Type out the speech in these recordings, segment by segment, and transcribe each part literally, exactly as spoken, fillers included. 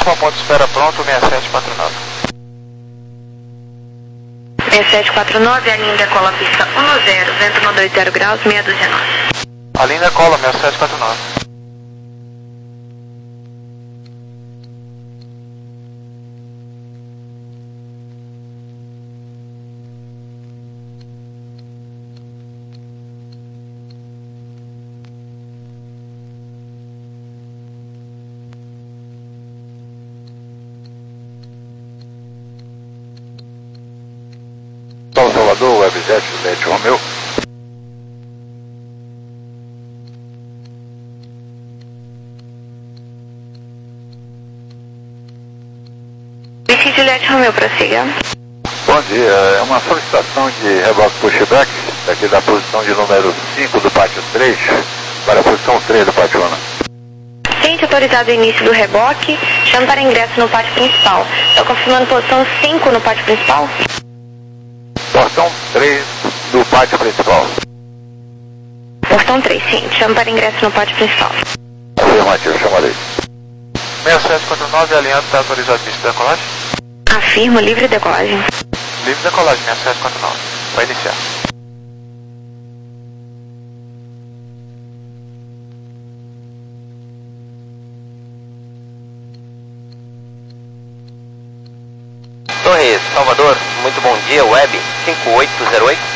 Com ponto de espera pronto, seis sete quatro nove. seis sete quatro nove, a linha decola pista um zero, vento no dois zero graus, meia dúzia nove. A linha decola, seis sete quatro nove. São Salvador, Webjet, Juliette Romeu. Whisky Juliette Romeu, prossiga. Bom dia, é uma solicitação de reboque pushback, daqui da posição de número cinco do pátio três, para a posição três do pátio um. Cliente autorizado o início do reboque, chama para ingresso no pátio principal. Estou confirmando posição cinco no pátio principal? Portão três do pátio principal. Portão três, sim. Chama para ingresso no pátio principal. Afirmativo, chamarei. seis sete quatro nove, alinhado, está autorizado pista de decolagem? Afirmo, livre decolagem. Livre decolagem, seis sete quatro nove. Vai iniciar. Torres, Salvador, muito bom dia, Web cinco oito zero oito.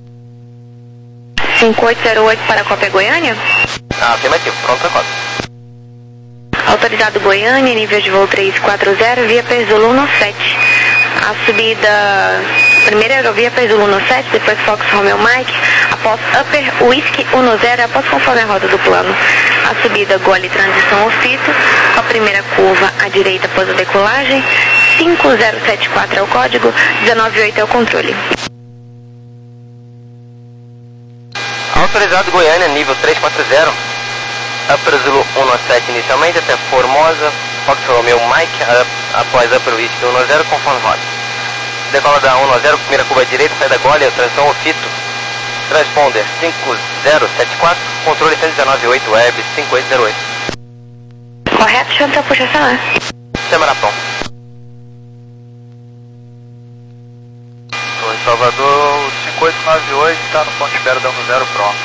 cinco oito zero oito para a Cópia Goiânia? Ah, afirmativo, pronto para cópia. Autorizado Goiânia, nível de voo três quatro zero, via Perzolo um sete. A subida, primeiro aerovia Perzolo um sete, depois Fox Romeo Mike, após Upper Whisky um zero, após conforme a roda do plano. A subida Gole Transição Ofito, com a primeira curva à direita após a decolagem, cinco zero sete quatro é o código, dezenove oito é o controle. Autorizado Goiânia, nível três quatro zero. Upper Zulu um sete inicialmente, até Formosa, Fox Romeo Mike, a, após Upper Whisky um zero, conforme rota. Decola da um zero, primeira curva à direita, sai da Gole, transição Ofito. Transponder cinco zero sete quatro, controle cento e dezenove oito, Web cinco oito zero oito. Correto, chama puxa essa. Câmara pronto. Torres Salvador, cinco oito nove oito, está no ponto de espera da um zero pronto.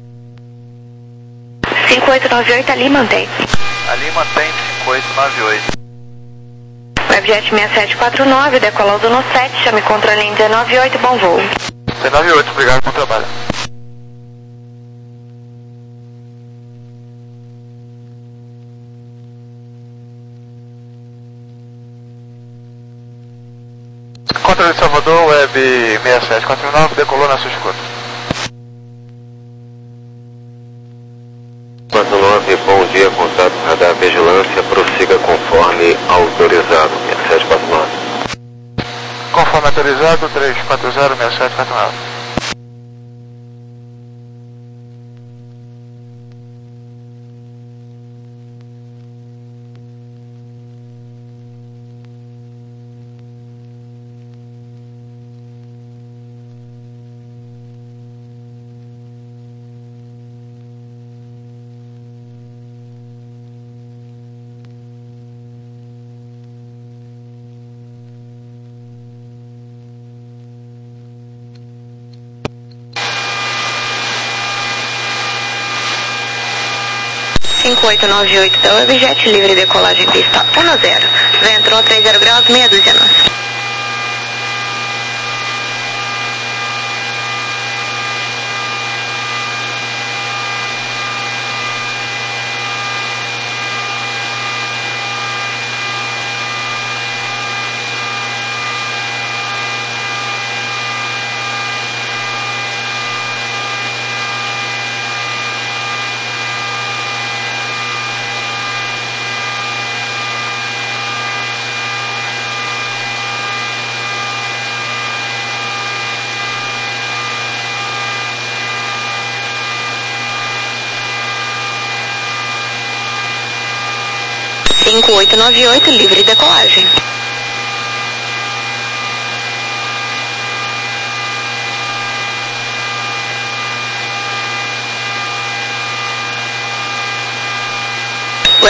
cinco oito nove oito, ali mantém. Ali mantém cinco oito nove oito. Webjet seis sete quatro nove, decola do no sete, chame controle em dezenove oito, bom voo. dezenove oito, obrigado pelo trabalho. Controle de Salvador, Web seis sete quatro nove, decolou na sua escuta. quatro nove, bom dia, contato radar vigilância, prossiga conforme autorizado, seis sete quatro nove. Conforme autorizado, três quatro zero, seis sete quatro nove. cinco oito nove oito da Webjet, livre decolagem pista um zero. Vento no três zero graus, meia dúzia nove. cinco oito nove oito, livre decolagem.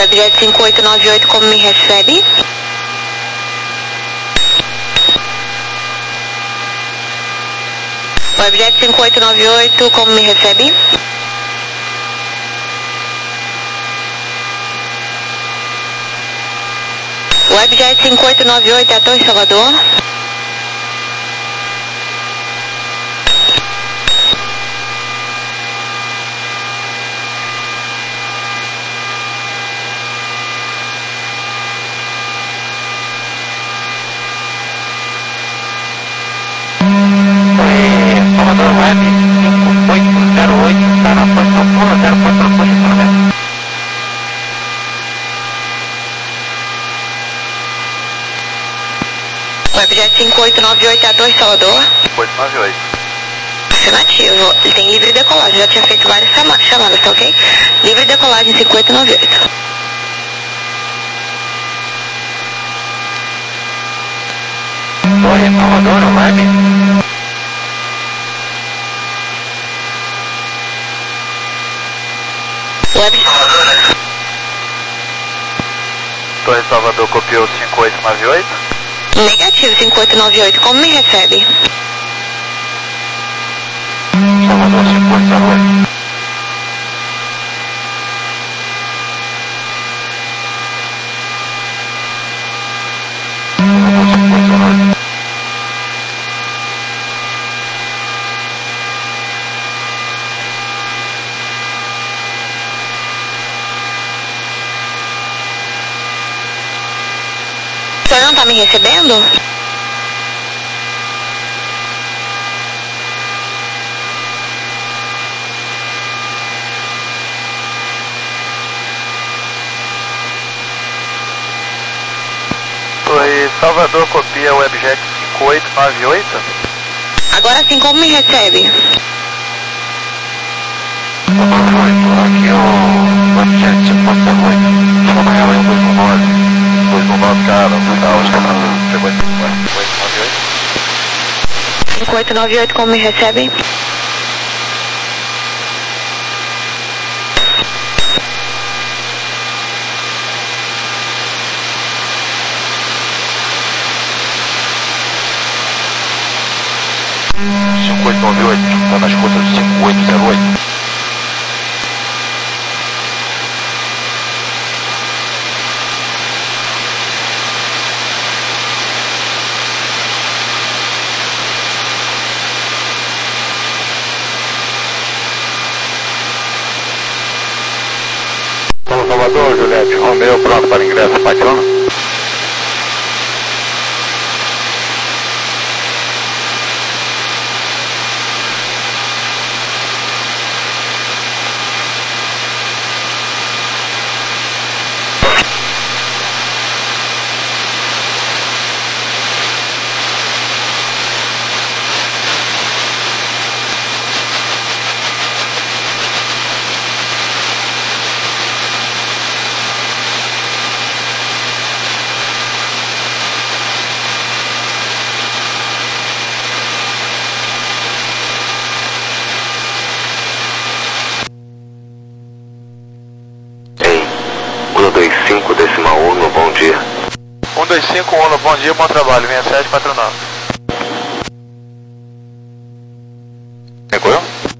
Webjet cinco oito nove oito, como me recebe? Webjet cinco oito nove oito, como me recebe? Webjet cinco oito nove oito, é a Torre Salvador. Salvador Web cinco oito zero oito, está na posição um zero quatro oito. Webjet cinco oito nove oito, é a Torre Salvador. cinco oito nove oito. Afirmativo. Ele tem livre decolagem, já tinha feito várias chama chamadas, tá ok? Livre decolagem cinco oito nove oito. Torre Salvador Web. Web Torre Salvador copiou cinco oito nove oito. negativo cinco oito nove oito, como me recebe? Salvador cinco oito zero oito. O senhor não tá me recebendo? Torre Salvador copia Webjet cinco oito nove oito. Agora sim, como me recebe? Aqui é o Webjet cinco oito zero oito. Chama ela em dois um nove. dois um nove, cara. Chegou em cinco oito nove oito. cinco oito nove oito, como me recebe? cinco oito nove oito, está na escuta do cinco oito zero oito. Salvador, Juliette, Romeu, pronto para ingresso, Pationa. um dois cinco decimal um, bom dia. um dois cinco um, bom dia, bom trabalho, seis sete quatro nove. Recolheu?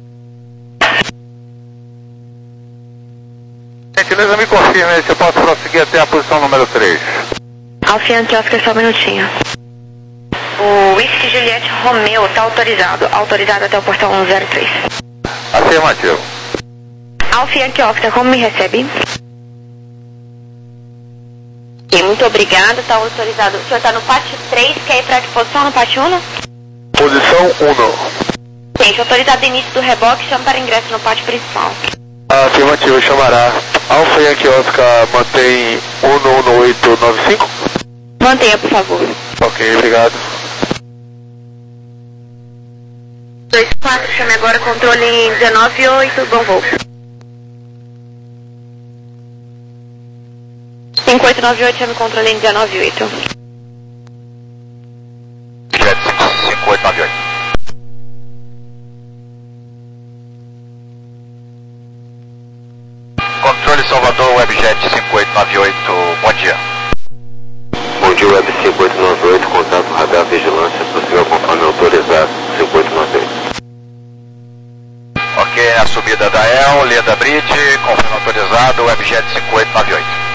Gentileza, me confirme aí se eu posso prosseguir até a posição número três. Alfiante Oscar, só um minutinho. O Whisky Juliette Romeo tá autorizado. Autorizado até o portão um zero três. Afirmativo. Alfiante Oscar, como me recebe? Ok, muito obrigada, tá autorizado. O senhor tá no pátio três, quer ir pra que posição no pátio um? Posição um. Gente, autorizado início do reboque, chama para ingresso no pátio principal. Afirmativo, chamará. Alfa Yankee Oscar mantém um um oito nove cinco? Mantenha, por favor. Ok, obrigado. dois quatro, chame agora controle em dezenove oito, bom voo. cinco oito nove oito, chame controle em dezenove oito. Jet cinco oito nove oito. Controle Salvador, Webjet cinco oito nove oito, bom dia. Bom dia, Web cinco oito nove oito, contato radar vigilância, possível conforme autorizado, cinco oito nove oito. Ok, a subida da E L, Leda Bridge, conforme autorizado, Webjet cinco oito nove oito.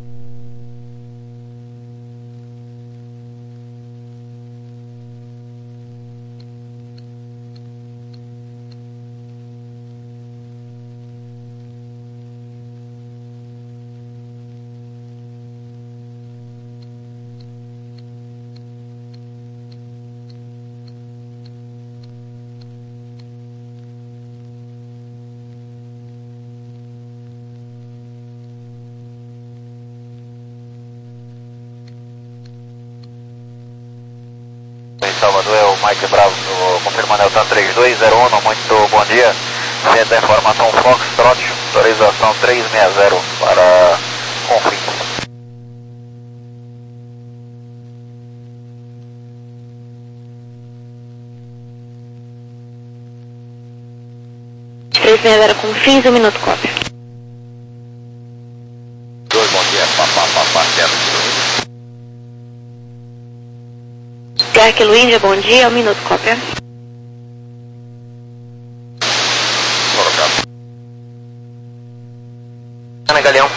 Em Salvador é o Mike Bravo, confirmando Eltan três dois zero um, muito bom dia. Senta a informação Foxtrot, autorização três seis zero para Confins. três seis zero Confins, um minuto, cópia. dois, bom dia, papá, papá, certo, Sierra Kilo Índia, bom dia, um minuto, cópia. Sorocaba. Ana Galeão.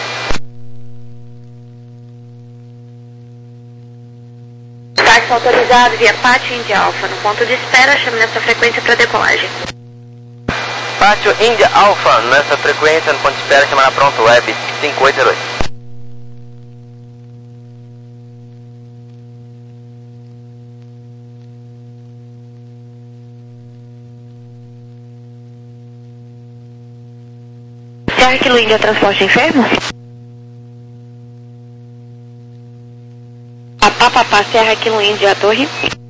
Táxi autorizado via Pátio Índia Alfa. No ponto de espera, chame nessa frequência para decolagem. Pátio Índia Alpha, nessa frequência, no ponto de espera, chamar pronto, Web cinco oito zero oito. Sierra Kilo Índia, transporte enfermo? Papá, papá, Sierra Kilo Índia, torre.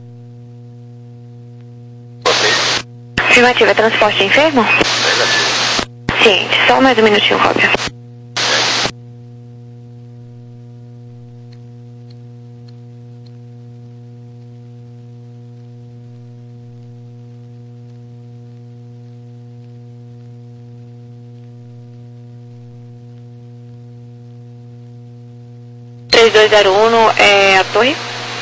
Afirmativa, é transporte enfermo? Negativo. Ciente, só mais um minutinho, cópia. três dois zero um é a torre.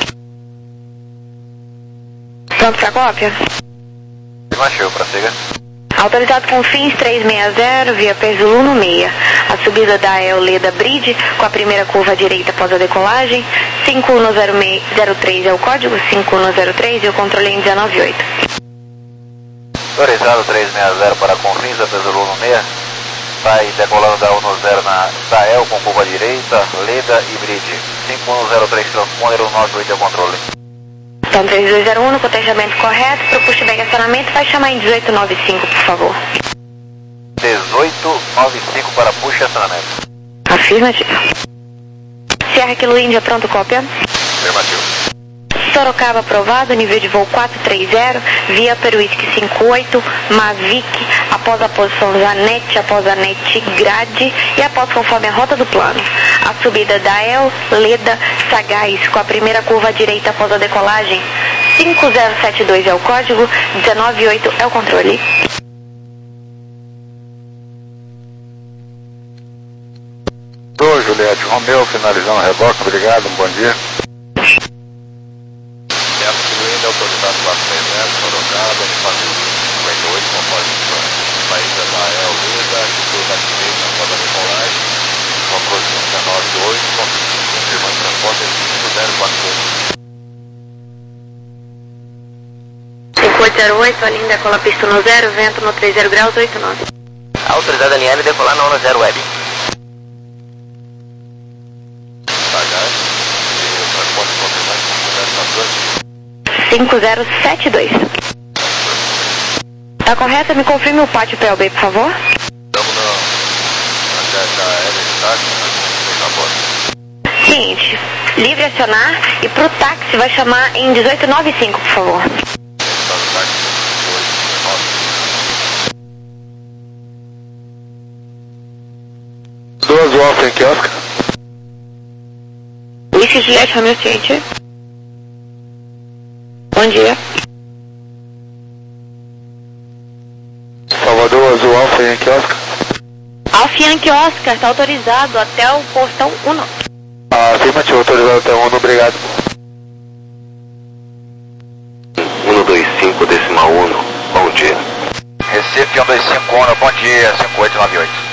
Pronto pra cópia? Afirmativo, prossiga. Autorizado com fins três seis zero, via Perzulu no meia. A subida da E L Leda Bridge, com a primeira curva à direita após a decolagem. cinco um zero três é o código, cinco um zero três e o controle em dezenove oito. Autorizado três seis zero para Confins, a Perzulu no meia. Sai decolando da um zero na da E L com curva à direita, Leda e Bridge. cinco um zero três transponder, um nove oito é o controle. Então três dois zero um, no cotejamento correto, para o pushback acionamento, vai chamar em dezoito nove cinco, por favor. dezoito nove cinco para push e acionamento. Afirmativo. Sierra Kilo Índia, pronto, cópia. Afirmativo. Sorocaba aprovado, nível de voo quatro três zero, via Peruísque cinco oito, Mavic, após a posição Janete, após a NET grade e após conforme a rota do plano. A subida da E L, Leda, Sagaz, com a primeira curva à direita após a decolagem. cinco zero sete dois é o código, dezenove oito é o controle. Tô, Juliette, Romeu, finalizando o reboque, obrigado, um bom dia. Autorizado quatro três zero, Sorocaba, espaço cinquenta e oito, conforme saída da E L Leda, atitude da direita após a decolagem, controle dezenove oito, confirmando transporte cinco zero quatro oito. cinco oito zero oito, a linha decola pista no zero, vento no três zero graus, oito nove. Autorizada a linha L decolar na zero Web. Sagaz, e o transporte confirmando cinco zero quatro oito. cinco zero sete dois. Tá correto? Me confirme o pátio P L B, por favor. Estamos na H L de táxi, na porta. Seguinte, livre acionar e pro táxi vai chamar em dezoito nove cinco, por favor. Duas Wolf em quiosque. Whisky Juliette Romeo Ciente. Bom dia. Salvador Azul Alfa em quiosque. Alfa Yankee Oscar, está autorizado até o portão um. Afirmativo, autorizado até o um, obrigado. um dois cinco decimal um, bom dia. Recife um dois cinco um, bom dia, cinco oito nove oito.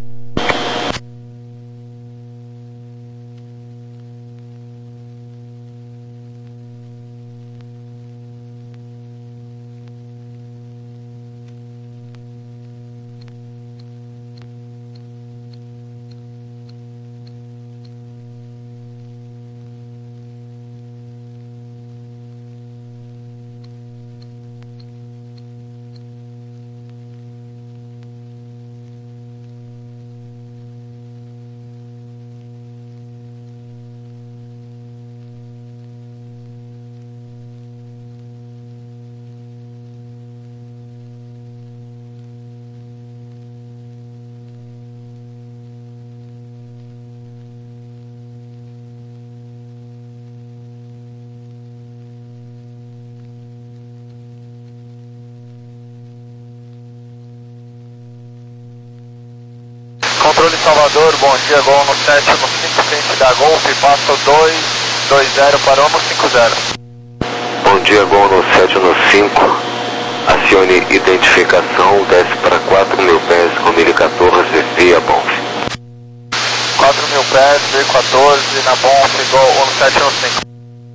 Controle Salvador, bom dia, Gol no sete no cinco, frente da Golf, passo dois dois zero para o cinco zero. Bom dia, Gol no sete no cinco, acione identificação, desce para quatro mil pés, Romilly quatorze, via Bonf. quatro mil pés, V quatorze, na Bonf, Gol no sete no cinco.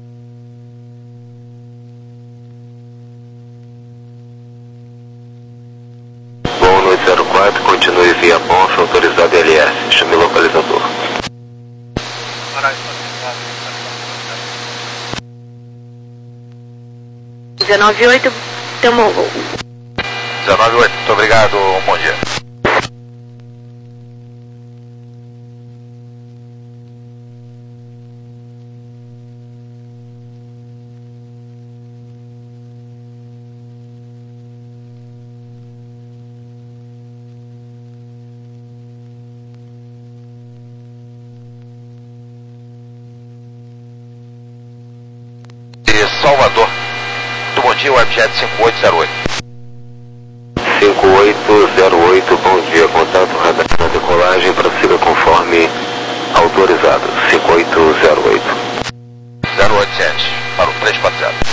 zero quatro, continue via Bonf, autorizado L S, chame localizador. dezenove oito, tomou gol. dezenove oito, muito obrigado, bom dia. Salvador, muito bom dia, Webjet cinco oito zero oito. cinco oito zero oito, bom dia, contato radar na decolagem, prossiga conforme autorizado, cinco oito zero oito. zero oito sete, para o três quatro zero.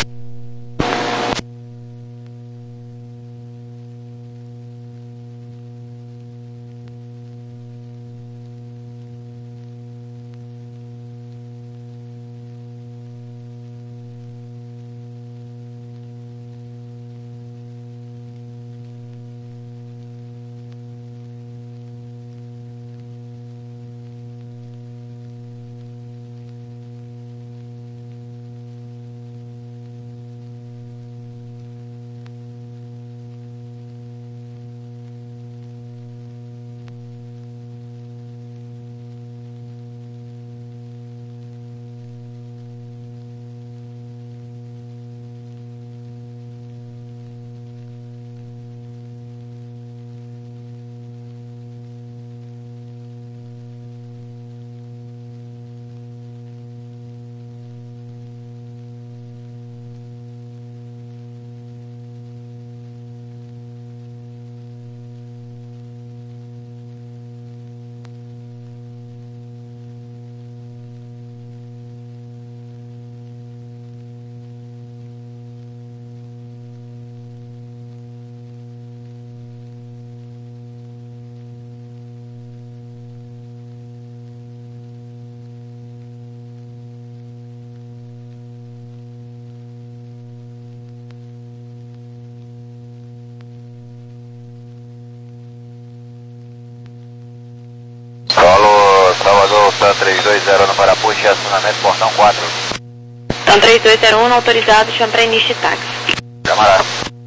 Salvador, TAM três dois zero no Parapuxa, acionamento portão quatro. TAM três dois zero um, autorizado, chama para início de táxi. Camarada.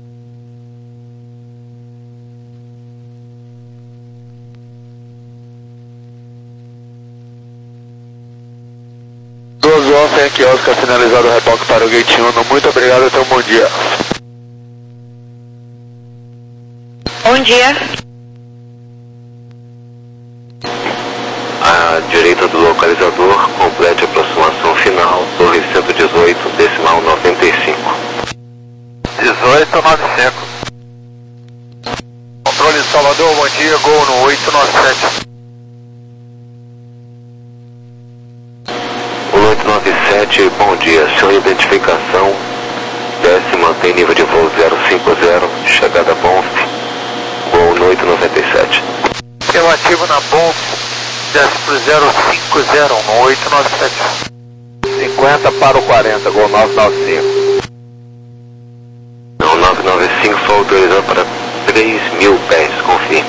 doze Alfa Yankee Oscar, finalizado o reboque para o Gate um, muito obrigado, até um bom dia. Bom dia. À direita do localizador, complete a aproximação final, torre cento e dezoito, decimal noventa e cinco. dezoito noventa e cinco. Controle Salvador, bom dia, Gol no oito nove sete. O oito nove sete, bom dia, senhor identificação, desce, mantém nível de voo zero cinco zero, chegada Bonf, Gol no oito nove sete. Relativo na Bonf, desce pro zero cinco zero no oito nove sete. cinquenta para o quarenta, Gol nove nove cinco. Não, nove nove cinco foi autorizado para três mil pés, confirme.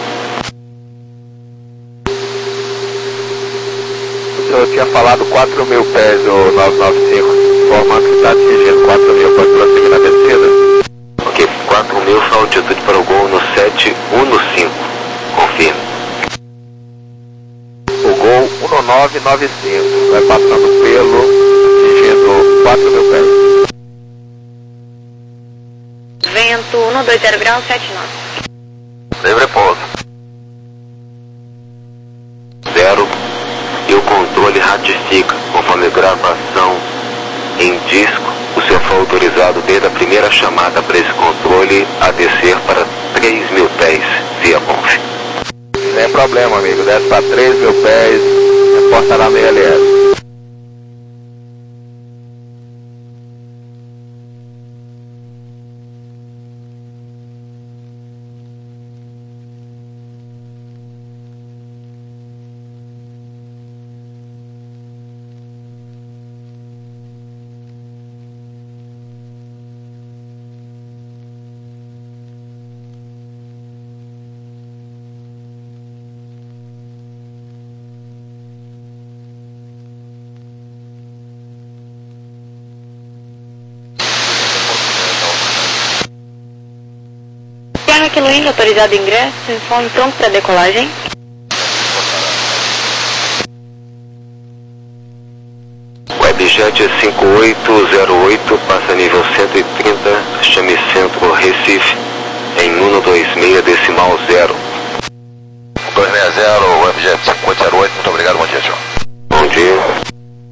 O senhor tinha falado quatro mil pés, o nove nove cinco, informando que está atingindo quatro mil, pode prosseguir na descida. Ok, quatro mil foi a altitude para o Gol no sete um cinco, confirme. O Gol um nove nove cinco, vai passando pelo, atingindo quatro mil pés. Vento um dois zero graus, sete nove. Livre pouso. Zero. E o controle ratifica, conforme gravação em disco, o senhor foi autorizado desde a primeira chamada para esse controle a descer para três mil pés via Bonf. Sem problema, amigo, desce para três mil pés, reportará no I L S. Aqui no Índia, autorizado ingresso, informe pronto para decolagem. Webjet cinco oito zero oito, passa nível cento e trinta, chame centro Recife, em um dois seis decimal zero. dois seis zero, Webjet cinco oito zero oito, muito obrigado, bom dia, senhor. Bom dia.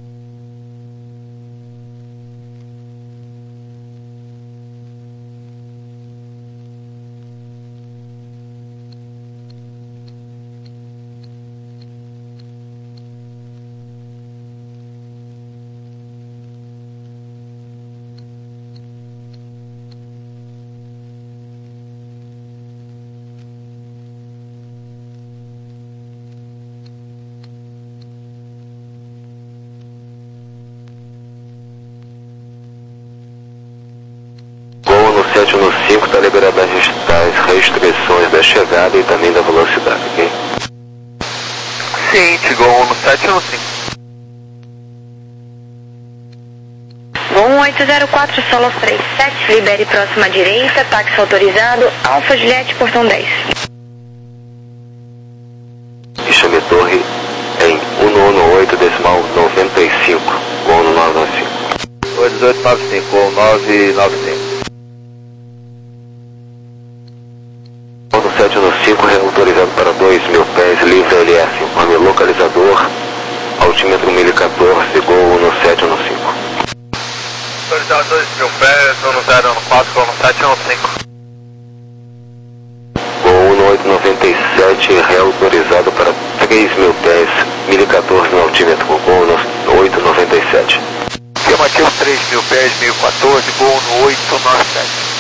sete um cinco está liberado a registrar as restrições da chegada e também da velocidade, ok? Ciente, Gol no sete um cinco. Gol oito zero quatro, Solos três sete, libere próxima direita, táxi autorizado, Alfa Juliette, portão dez. E chame torre em um oito decimal noventa e cinco, Gol no nove nove cinco. oito oito nove cinco, Gol nove nove cinco. No sete um cinco, autorizado para dois mil pés, livre L S, informe localizador, altímetro mil e quatorze, Gol no sete um cinco. Autorizado dois mil pés, um zero um quatro, Gol no sete um cinco. Gol no oito noventa e sete, reautorizado para três mil pés, mil e quatorze no altímetro, Gol no oito noventa e sete. Afirmativo três mil pés, mil e quatorze, Gol no oito nove sete.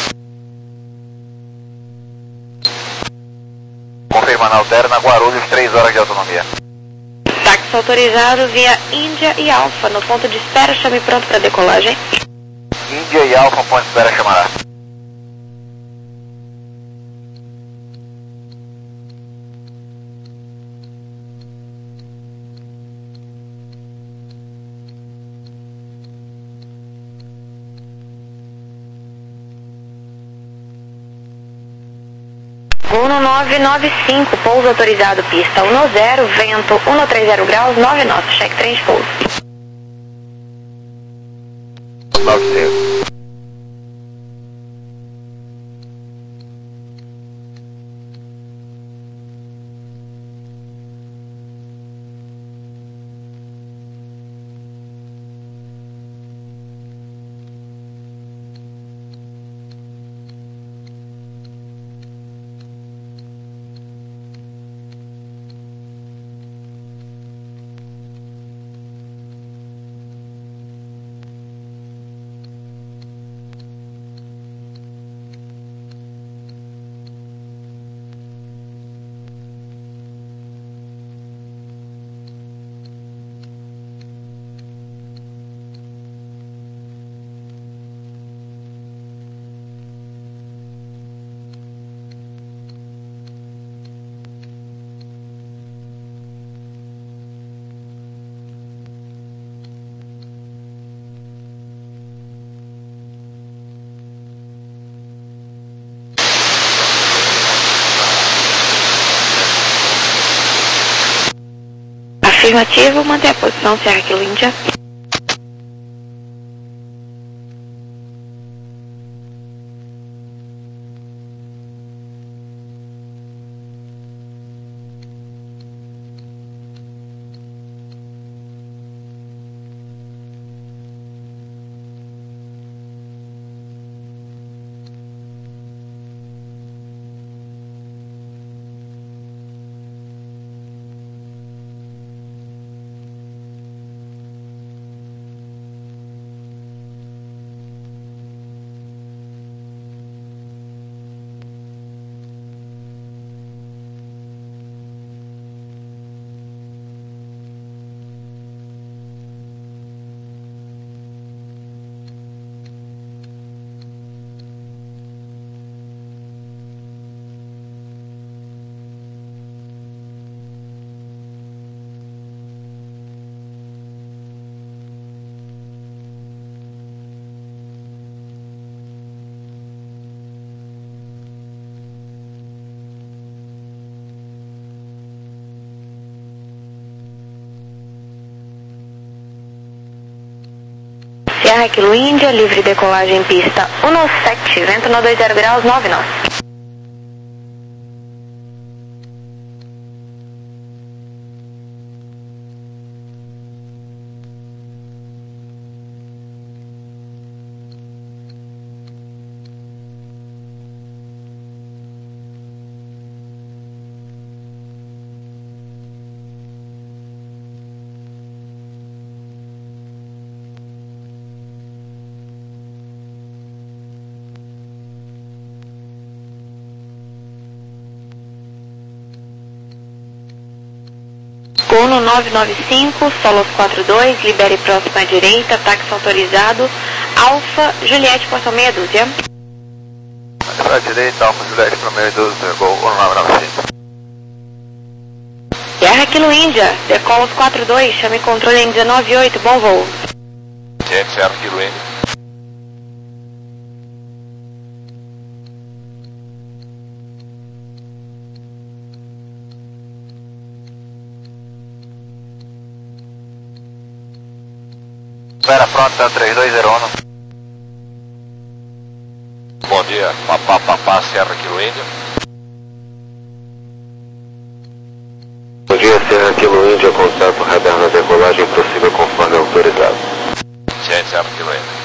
Confirma na Alterna, Guarulhos, três horas de autonomia. Táxi autorizado via Índia e Alfa, no ponto de espera, chame pronto para decolagem. Índia e Alfa, ponto de espera, chamará. Gol no nove nove cinco, pouso autorizado, pista um zero, vento um três zero graus, nove nove, cheque trem de pouso. nove cinco. Afirmativo, manter a posição Sierra Kilo Índia. Sierra Kilo Índia, livre decolagem pista um sete, vento no dois zero graus, nove nós. Cono nove nove cinco, Solos quatro dois, libere próxima à direita, táxi autorizado, Alfa, Juliette, portão meia dúzia. Para a direita, Alfa, Juliette, para meia dúzia, Gol um nove nove cinco. Sierra Kilo Índia, Decolos quatro dois, chame controle em dezenove oito, bom voo. Sierra Kilo Índia. Espera pronta, três dois zero um. Bom dia, papá, papá, Sierra Kilo Índia. Bom dia, Sierra Kilo Índia, contato radar na decolagem, prossiga conforme autorizado. Sierra Kilo Índia.